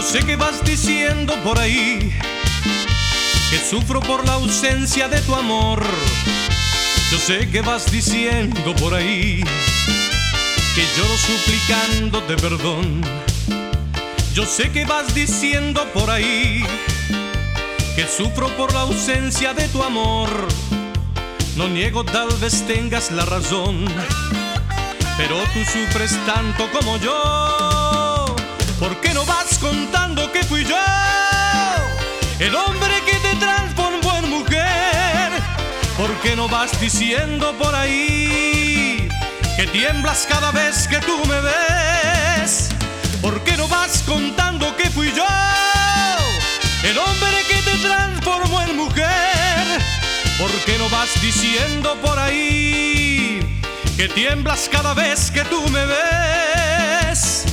Yo sé que vas diciendo por ahí que sufro por la ausencia de tu amor. Yo sé que vas diciendo por ahí que lloro suplicándote perdón. Yo sé que vas diciendo por ahí que sufro por la ausencia de tu amor. No niego, tal vez tengas la razón, pero tú sufres tanto como yo. ¿Por qué no vas contando que fui yo el hombre que te transformó en mujer? ¿Por qué no vas diciendo por ahí que tiemblas cada vez que tú me ves? ¿Por qué no vas contando que fui yo el hombre que te transformó en mujer? ¿Por qué no vas diciendo por ahí que tiemblas cada vez que tú me ves?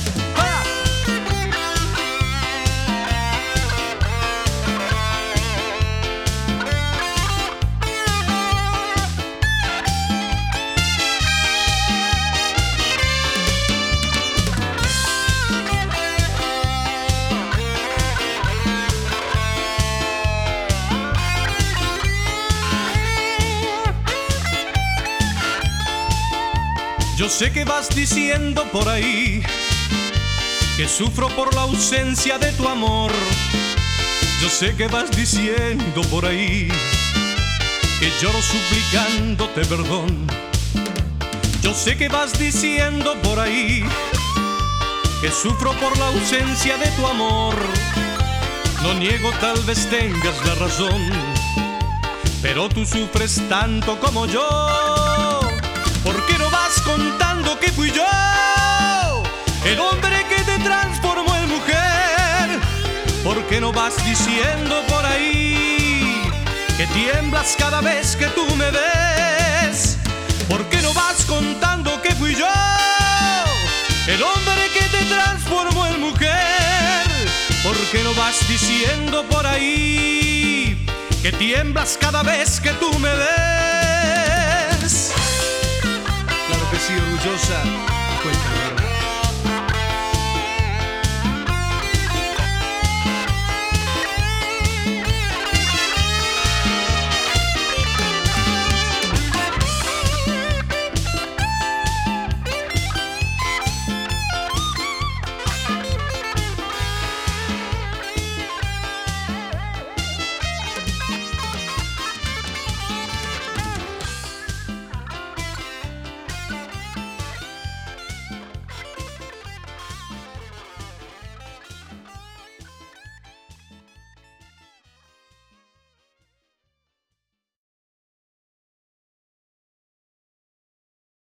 Yo sé que vas diciendo por ahí que sufro por la ausencia de tu amor. Yo sé que vas diciendo por ahí que lloro suplicándote perdón. Yo sé que vas diciendo por ahí que sufro por la ausencia de tu amor. No niego, tal vez tengas la razón, pero tú sufres tanto como yo. ¿Por qué no vas contando que fui yo el hombre que te transformó en mujer? ¿Por qué no vas diciendo por ahí que tiemblas cada vez que tú me ves? ¿Por qué no vas contando que fui yo el hombre que te transformó en mujer? ¿Por qué no vas diciendo por ahí que tiemblas cada vez que tú me ves? Claro que sí, orgullosa. Cuéntame.